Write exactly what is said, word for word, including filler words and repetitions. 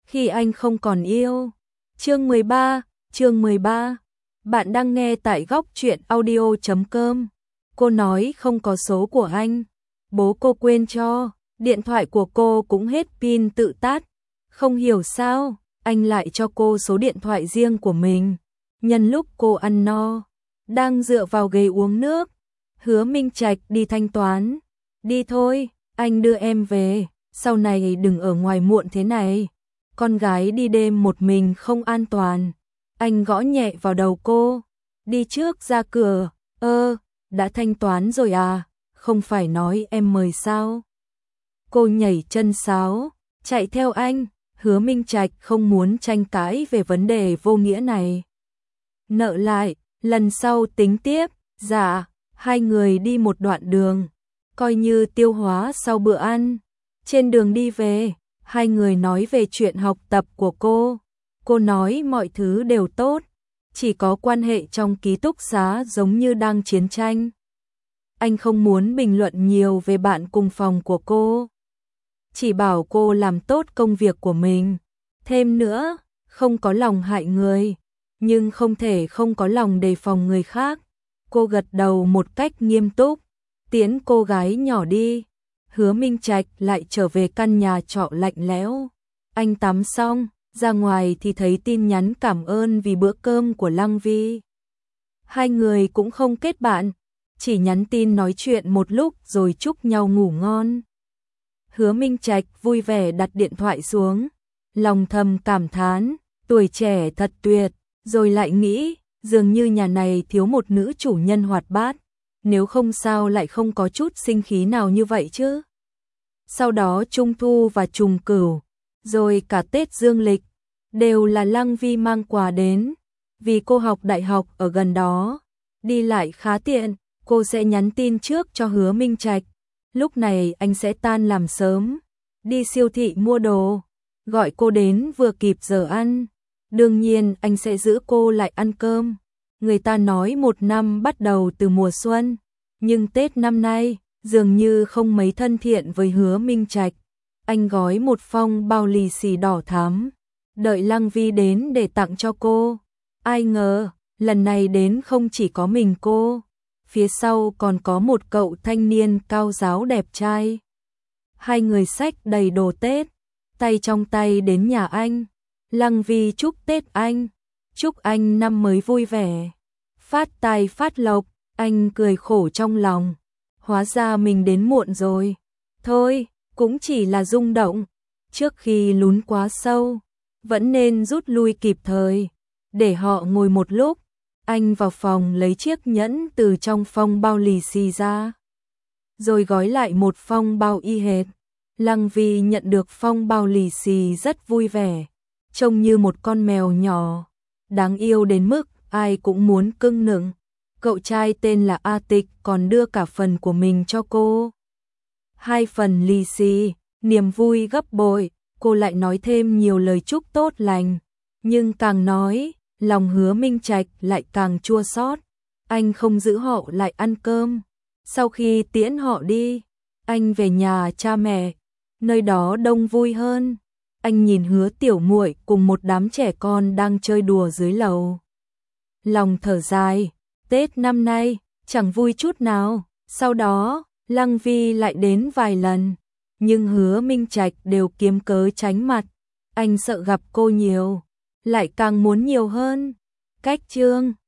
khi anh không còn yêu. Chương mười ba, chương mười ba. Bạn đang nghe tại góc truyện audio chấm com. Cô nói không có số của anh. Bố cô quên cho, điện thoại của cô cũng hết pin tự tắt. Không hiểu sao, anh lại cho cô số điện thoại riêng của mình. Nhân lúc cô ăn no, đang dựa vào ghế uống nước, Hứa Minh Trạch đi thanh toán. Đi thôi, anh đưa em về, sau này đừng ở ngoài muộn thế này. Con gái đi đêm một mình không an toàn. Anh gõ nhẹ vào đầu cô. Đi trước ra cửa. Ơ, đã thanh toán rồi à? Không phải nói em mời sao? Cô nhảy chân sáo, chạy theo anh. Hứa Minh Trạch không muốn tranh cãi về vấn đề vô nghĩa này. Nợ lại, lần sau tính tiếp. Dạ, hai người đi một đoạn đường, coi như tiêu hóa sau bữa ăn. Trên đường đi về, hai người nói về chuyện học tập của cô. Cô nói mọi thứ đều tốt, chỉ có quan hệ trong ký túc xá giống như đang chiến tranh. Anh không muốn bình luận nhiều về bạn cùng phòng của cô, chỉ bảo cô làm tốt công việc của mình. Thêm nữa, không có lòng hại người, nhưng không thể không có lòng đề phòng người khác. Cô gật đầu một cách nghiêm túc, tiễn cô gái nhỏ đi. Hứa Minh Trạch lại trở về căn nhà trọ lạnh lẽo. Anh tắm xong, ra ngoài thì thấy tin nhắn cảm ơn vì bữa cơm của Lăng Vi. Hai người cũng không kết bạn, chỉ nhắn tin nói chuyện một lúc rồi chúc nhau ngủ ngon. Hứa Minh Trạch vui vẻ đặt điện thoại xuống, lòng thầm cảm thán, tuổi trẻ thật tuyệt, rồi lại nghĩ, dường như nhà này thiếu một nữ chủ nhân hoạt bát, nếu không sao lại không có chút sinh khí nào như vậy chứ. Sau đó Trung Thu và Trùng Cửu, rồi cả Tết Dương Lịch, đều là Lăng Vi mang quà đến, vì cô học đại học ở gần đó, đi lại khá tiện, cô sẽ nhắn tin trước cho Hứa Minh Trạch. Lúc này anh sẽ tan làm sớm, đi siêu thị mua đồ, gọi cô đến vừa kịp giờ ăn. Đương nhiên anh sẽ giữ cô lại ăn cơm. Người ta nói một năm bắt đầu từ mùa xuân, nhưng Tết năm nay dường như không mấy thân thiện với Hứa Minh Trạch. Anh gói một phong bao lì xì đỏ thắm, đợi Lăng Vi đến để tặng cho cô. Ai ngờ, lần này đến không chỉ có mình cô, phía sau còn có một cậu thanh niên cao ráo đẹp trai. Hai người xách đầy đồ Tết, tay trong tay đến nhà anh. Lăng Vi chúc Tết anh, chúc anh năm mới vui vẻ, phát tài phát lộc. Anh cười khổ trong lòng, hóa ra mình đến muộn rồi. Thôi, cũng chỉ là rung động, trước khi lún quá sâu, vẫn nên rút lui kịp thời, để họ ngồi một lúc. Anh vào phòng lấy chiếc nhẫn từ trong phong bao lì xì ra, rồi gói lại một phong bao y hệt. Lăng Vi nhận được phong bao lì xì rất vui vẻ, trông như một con mèo nhỏ, đáng yêu đến mức ai cũng muốn cưng nựng. Cậu trai tên là A Tịch còn đưa cả phần của mình cho cô. Hai phần lì xì, niềm vui gấp bội, cô lại nói thêm nhiều lời chúc tốt lành. Nhưng càng nói, lòng Hứa Minh Trạch lại càng chua xót. Anh không giữ họ lại ăn cơm. Sau khi tiễn họ đi, anh về nhà cha mẹ, nơi đó đông vui hơn. Anh nhìn Hứa tiểu muội cùng một đám trẻ con đang chơi đùa dưới lầu. Lòng thở dài, Tết năm nay chẳng vui chút nào. Sau đó, Lăng Vi lại đến vài lần, nhưng Hứa Minh Trạch đều kiếm cớ tránh mặt. Anh sợ gặp cô nhiều, lại càng muốn nhiều hơn. Cách chương